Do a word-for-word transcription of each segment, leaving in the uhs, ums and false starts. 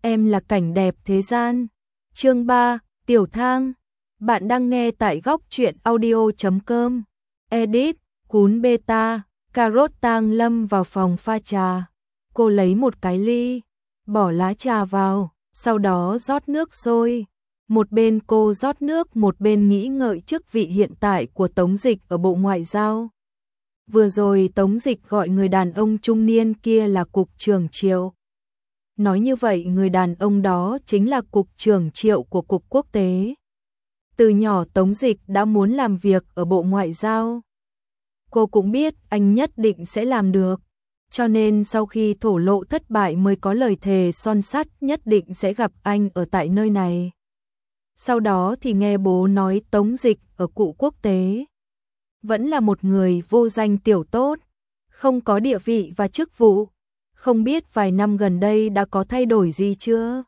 em là cảnh đẹp thế gian. Chương ba, Tiểu Thang. Bạn đang nghe tại góc truyện audio chấm com. Edit, Cún Beta, Cà Rốt. Tang Lâm vào phòng pha trà. Cô lấy một cái ly, bỏ lá trà vào, sau đó rót nước sôi. Một bên cô rót nước, một bên nghĩ ngợi chức vị hiện tại của Tống Dịch ở Bộ Ngoại giao. Vừa rồi Tống Dịch gọi người đàn ông trung niên kia là Cục trưởng Triệu. Nói như vậy người đàn ông đó chính là Cục trưởng Triệu của Cục Quốc tế. Từ nhỏ Tống Dịch đã muốn làm việc ở Bộ Ngoại giao. Cô cũng biết anh nhất định sẽ làm được. Cho nên sau khi thổ lộ thất bại mới có lời thề son sắt nhất định sẽ gặp anh ở tại nơi này. Sau đó thì nghe bố nói Tống Dịch ở Cục Quốc tế vẫn là một người vô danh tiểu tốt, không có địa vị và chức vụ. Không biết vài năm gần đây đã có thay đổi gì chưa?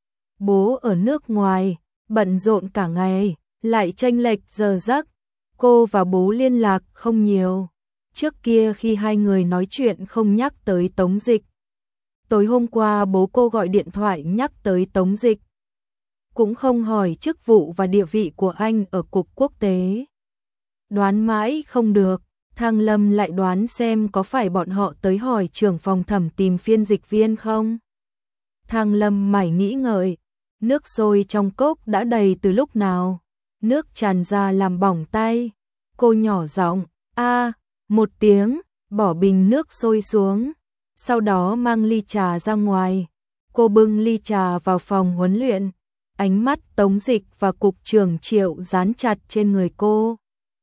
Bố ở nước ngoài, bận rộn cả ngày, lại chênh lệch giờ giấc. Cô và bố liên lạc không nhiều. Trước kia khi hai người nói chuyện không nhắc tới Tống Dịch. Tối hôm qua bố cô gọi điện thoại nhắc tới Tống Dịch. Cũng không hỏi chức vụ và địa vị của anh ở Cục Quốc tế. Đoán mãi không được, Thang Lâm lại đoán xem có phải bọn họ tới hỏi trưởng phòng thẩm tìm phiên dịch viên không. Thang Lâm mải nghĩ ngợi, nước sôi trong cốc đã đầy từ lúc nào, nước tràn ra làm bỏng tay. Cô nhỏ giọng, a, một tiếng, bỏ bình nước sôi xuống, sau đó mang ly trà ra ngoài. Cô bưng ly trà vào phòng huấn luyện, ánh mắt Tống Dịch và Cục trưởng Triệu dán chặt trên người cô.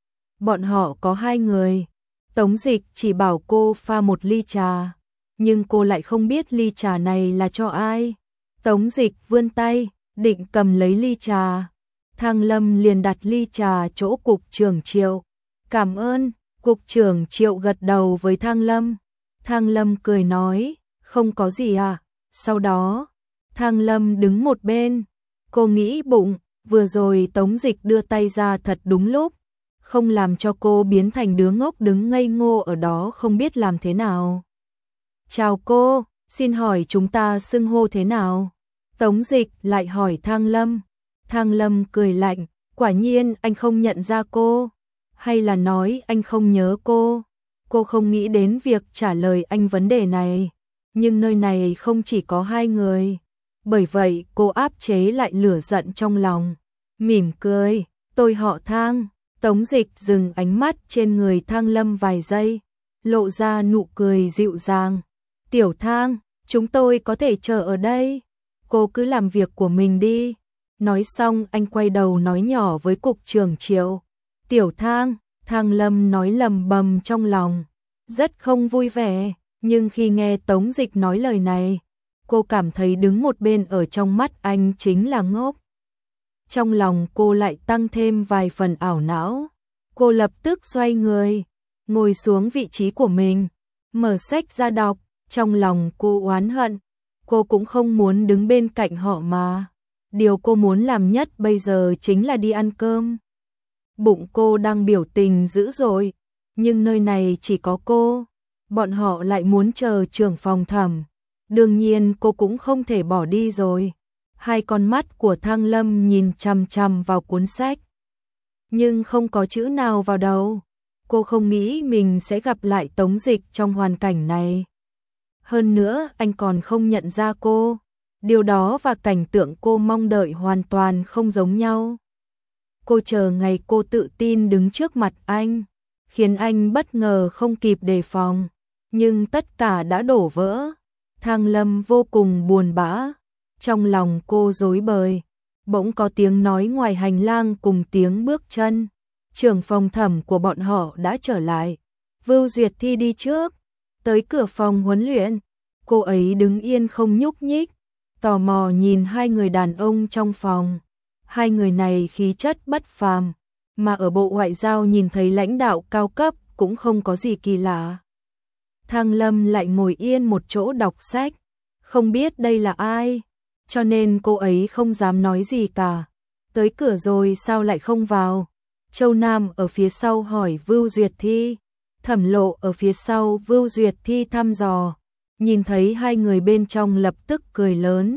Bọn họ có hai người. Tống Dịch chỉ bảo cô pha một ly trà, nhưng cô lại không biết ly trà này là cho ai. Tống Dịch vươn tay, định cầm lấy ly trà. Thang Lâm liền đặt ly trà chỗ Cục trưởng Triệu. Cảm ơn. Cục trưởng Triệu gật đầu với Thang Lâm. Thang Lâm cười nói, không có gì à. Sau đó, Thang Lâm đứng một bên. Cô nghĩ bụng, vừa rồi Tống Dịch đưa tay ra thật đúng lúc. Không làm cho cô biến thành đứa ngốc đứng ngây ngô ở đó không biết làm thế nào. Chào cô, xin hỏi chúng ta xưng hô thế nào? Tống Dịch lại hỏi Thang Lâm. Thang Lâm cười lạnh, quả nhiên anh không nhận ra cô. Hay là nói anh không nhớ cô? Cô không nghĩ đến việc trả lời anh vấn đề này. Nhưng nơi này không chỉ có hai người. Bởi vậy cô áp chế lại lửa giận trong lòng. Mỉm cười, tôi họ Thang. Tống Dịch dừng ánh mắt trên người Thang Lâm vài giây, lộ ra nụ cười dịu dàng. Tiểu Thang, chúng tôi có thể chờ ở đây. Cô cứ làm việc của mình đi. Nói xong anh quay đầu nói nhỏ với Cục trưởng Triệu. Tiểu Thang, Thang Lâm nói lầm bầm trong lòng. Rất không vui vẻ, nhưng khi nghe Tống Dịch nói lời này, cô cảm thấy đứng một bên ở trong mắt anh chính là ngốc. Trong lòng cô lại tăng thêm vài phần ảo não. Cô lập tức xoay người, ngồi xuống vị trí của mình, mở sách ra đọc. Trong lòng cô oán hận, cô cũng không muốn đứng bên cạnh họ mà. Điều cô muốn làm nhất bây giờ chính là đi ăn cơm. Bụng cô đang biểu tình dữ dội, nhưng nơi này chỉ có cô. Bọn họ lại muốn chờ trưởng phòng thẩm. Đương nhiên cô cũng không thể bỏ đi rồi. Hai con mắt của Thang Lâm nhìn chằm chằm vào cuốn sách, nhưng không có chữ nào vào đầu. Cô không nghĩ mình sẽ gặp lại Tống Dịch trong hoàn cảnh này. Hơn nữa anh còn không nhận ra cô. Điều đó và cảnh tượng cô mong đợi hoàn toàn không giống nhau. Cô chờ ngày cô tự tin đứng trước mặt anh, khiến anh bất ngờ không kịp đề phòng. Nhưng tất cả đã đổ vỡ. Thang Lâm vô cùng buồn bã. Trong lòng cô rối bời, bỗng có tiếng nói ngoài hành lang cùng tiếng bước chân. Trưởng phòng thẩm của bọn họ đã trở lại. Vưu Duyệt Thi đi trước, tới cửa phòng huấn luyện. Cô ấy đứng yên không nhúc nhích, tò mò nhìn hai người đàn ông trong phòng. Hai người này khí chất bất phàm, mà ở Bộ Ngoại giao nhìn thấy lãnh đạo cao cấp cũng không có gì kỳ lạ. Thang Lâm lại ngồi yên một chỗ đọc sách, không biết đây là ai, cho nên cô ấy không dám nói gì cả. Tới cửa rồi sao lại không vào? Châu Nam ở phía sau hỏi Vưu Duyệt Thi. Thẩm Lộ ở phía sau Vưu Duyệt Thi thăm dò. Nhìn thấy hai người bên trong lập tức cười lớn.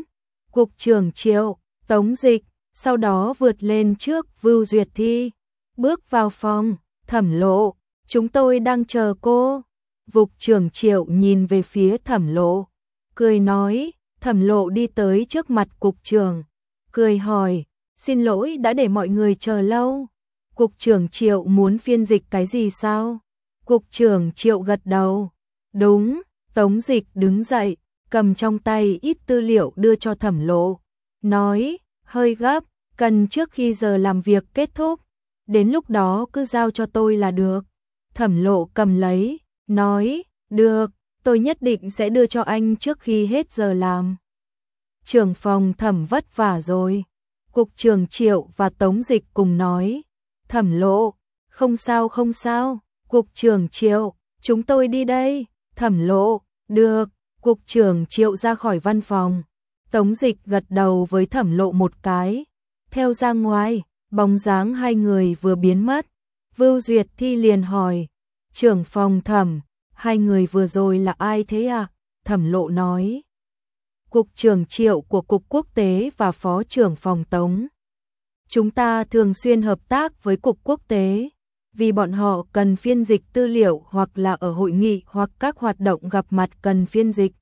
Cục trưởng Triệu, Tống Dịch, sau đó vượt lên trước Vưu Duyệt Thi, bước vào phòng. Thẩm Lộ, chúng tôi đang chờ cô. Cục trưởng Triệu nhìn về phía Thẩm Lộ, cười nói. Thẩm Lộ đi tới trước mặt cục trưởng, cười hỏi, xin lỗi đã để mọi người chờ lâu. Cục trưởng Triệu muốn phiên dịch cái gì sao? Cục trưởng Triệu gật đầu. Đúng. Tống Dịch đứng dậy, cầm trong tay ít tư liệu đưa cho Thẩm Lộ, nói, hơi gấp, cần trước khi giờ làm việc kết thúc, đến lúc đó cứ giao cho tôi là được. Thẩm Lộ cầm lấy, nói, được, tôi nhất định sẽ đưa cho anh trước khi hết giờ làm. Trưởng phòng Thẩm vất vả rồi. Cục trưởng Triệu và Tống Dịch cùng nói. Thẩm Lộ, không sao không sao. Cục trưởng Triệu, chúng tôi đi đây. Thẩm Lộ, được. Cục trưởng Triệu ra khỏi văn phòng. Tống Dịch gật đầu với Thẩm Lộ một cái, theo ra ngoài. Bóng dáng hai người vừa biến mất, Vưu Duyệt Thi liền hỏi, trưởng phòng Thẩm, hai người vừa rồi là ai thế à? Thẩm Lộ nói, Cục trưởng Triệu của Cục Quốc tế và Phó trưởng phòng Tống. Chúng ta thường xuyên hợp tác với Cục Quốc tế, vì bọn họ cần phiên dịch tư liệu hoặc là ở hội nghị hoặc các hoạt động gặp mặt cần phiên dịch.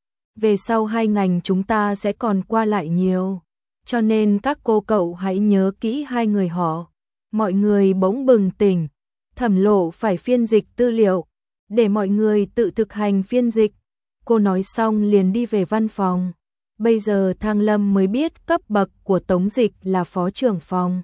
Về sau hai ngành chúng ta sẽ còn qua lại nhiều, cho nên các cô cậu hãy nhớ kỹ hai người họ. Mọi người bỗng bừng tỉnh, Thẩm Lộ phải phiên dịch tư liệu, để mọi người tự thực hành phiên dịch. Cô nói xong liền đi về văn phòng. Bây giờ Thang Lâm mới biết cấp bậc của Tống Dịch là phó trưởng phòng.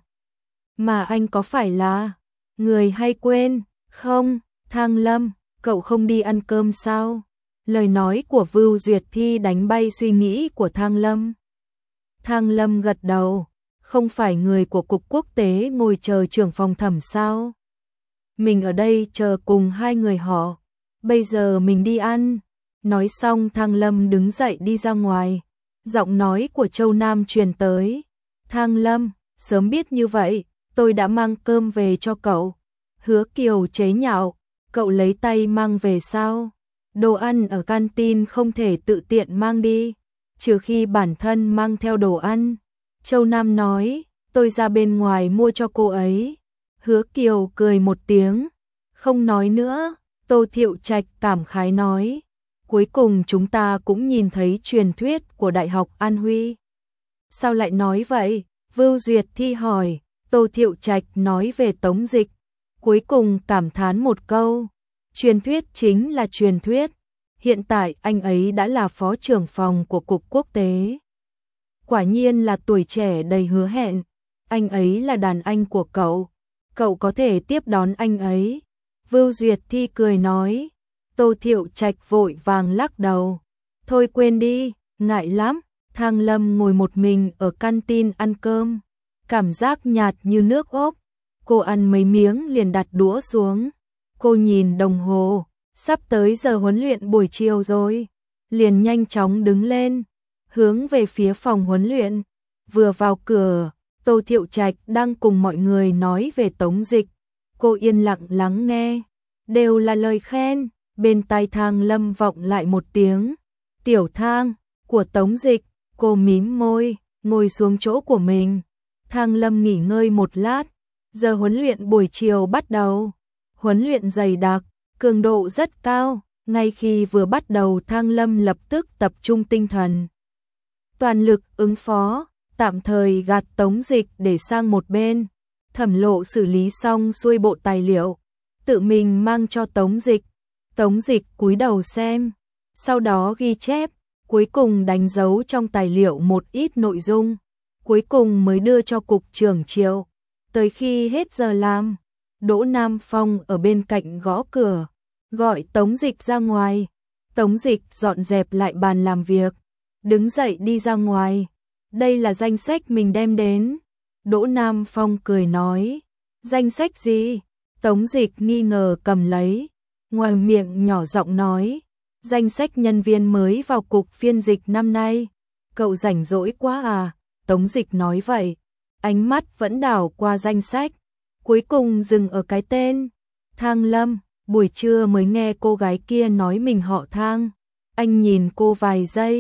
Mà anh có phải là người hay quên? Không, Thang Lâm, cậu không đi ăn cơm sao? Lời nói của Vưu Duyệt Thi đánh bay suy nghĩ của Thang Lâm. Thang Lâm gật đầu, không phải người của Cục Quốc tế ngồi chờ trưởng phòng Thẩm sao? Mình ở đây chờ cùng hai người họ, bây giờ mình đi ăn. Nói xong Thang Lâm đứng dậy đi ra ngoài, giọng nói của Châu Nam truyền tới. Thang Lâm, sớm biết như vậy, tôi đã mang cơm về cho cậu. Hứa Kiều chế nhạo, cậu lấy tay mang về sao? Đồ ăn ở canteen không thể tự tiện mang đi, trừ khi bản thân mang theo đồ ăn. Châu Nam nói, tôi ra bên ngoài mua cho cô ấy. Hứa Kiều cười một tiếng, không nói nữa. Tô Thiệu Trạch cảm khái nói, cuối cùng chúng ta cũng nhìn thấy truyền thuyết của Đại học An Huy. Sao lại nói vậy? Vưu Duyệt Thi hỏi. Tô Thiệu Trạch nói về Tống Dịch, cuối cùng cảm thán một câu, truyền thuyết chính là truyền thuyết. Hiện tại anh ấy đã là phó trưởng phòng của Cục Quốc tế. Quả nhiên là tuổi trẻ đầy hứa hẹn. Anh ấy là đàn anh của cậu, cậu có thể tiếp đón anh ấy. Vưu Duyệt Thi cười nói. Tô Thiệu Trạch vội vàng lắc đầu. Thôi quên đi, ngại lắm. Thang Lâm ngồi một mình ở canteen ăn cơm, cảm giác nhạt như nước ốp. Cô ăn mấy miếng liền đặt đũa xuống. Cô nhìn đồng hồ, sắp tới giờ huấn luyện buổi chiều rồi, liền nhanh chóng đứng lên, hướng về phía phòng huấn luyện. Vừa vào cửa, Tô Thiệu Trạch đang cùng mọi người nói về Tống Dịch. Cô yên lặng lắng nghe, đều là lời khen. Bên tai Thang Lâm vọng lại một tiếng, tiểu Thang, của Tống Dịch. Cô mím môi, ngồi xuống chỗ của mình. Thang Lâm nghỉ ngơi một lát, giờ huấn luyện buổi chiều bắt đầu. Huấn luyện dày đặc, cường độ rất cao. Ngay khi vừa bắt đầu Thang Lâm lập tức tập trung tinh thần, toàn lực ứng phó, tạm thời gạt Tống Dịch để sang một bên. Thẩm Lộ xử lý xong xuôi bộ tài liệu, tự mình mang cho Tống Dịch. Tống Dịch cúi đầu xem, sau đó ghi chép, cuối cùng đánh dấu trong tài liệu một ít nội dung, cuối cùng mới đưa cho Cục trưởng Triệu. Tới khi hết giờ làm, Đỗ Nam Phong ở bên cạnh gõ cửa, gọi Tống Dịch ra ngoài. Tống Dịch dọn dẹp lại bàn làm việc, đứng dậy đi ra ngoài. Đây là danh sách mình đem đến. Đỗ Nam Phong cười nói, danh sách gì? Tống Dịch nghi ngờ cầm lấy, ngoài miệng nhỏ giọng nói, danh sách nhân viên mới vào cục phiên dịch năm nay. Cậu rảnh rỗi quá à? Tống Dịch nói vậy, ánh mắt vẫn đảo qua danh sách, cuối cùng dừng ở cái tên Thang Lâm. Buổi trưa mới nghe cô gái kia nói mình họ Thang. Anh nhìn cô vài giây,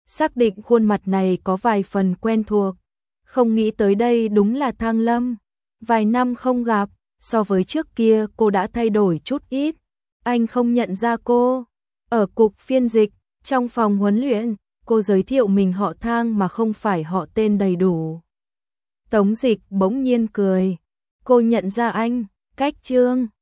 xác định khuôn mặt này có vài phần quen thuộc. Không nghĩ tới đây đúng là Thang Lâm. Vài năm không gặp, so với trước kia cô đã thay đổi chút ít. Anh không nhận ra cô. Ở cục phiên dịch, trong phòng huấn luyện, cô giới thiệu mình họ Thang mà không phải họ tên đầy đủ. Tống Dịch bỗng nhiên cười. Cô nhận ra anh, Cách Trương.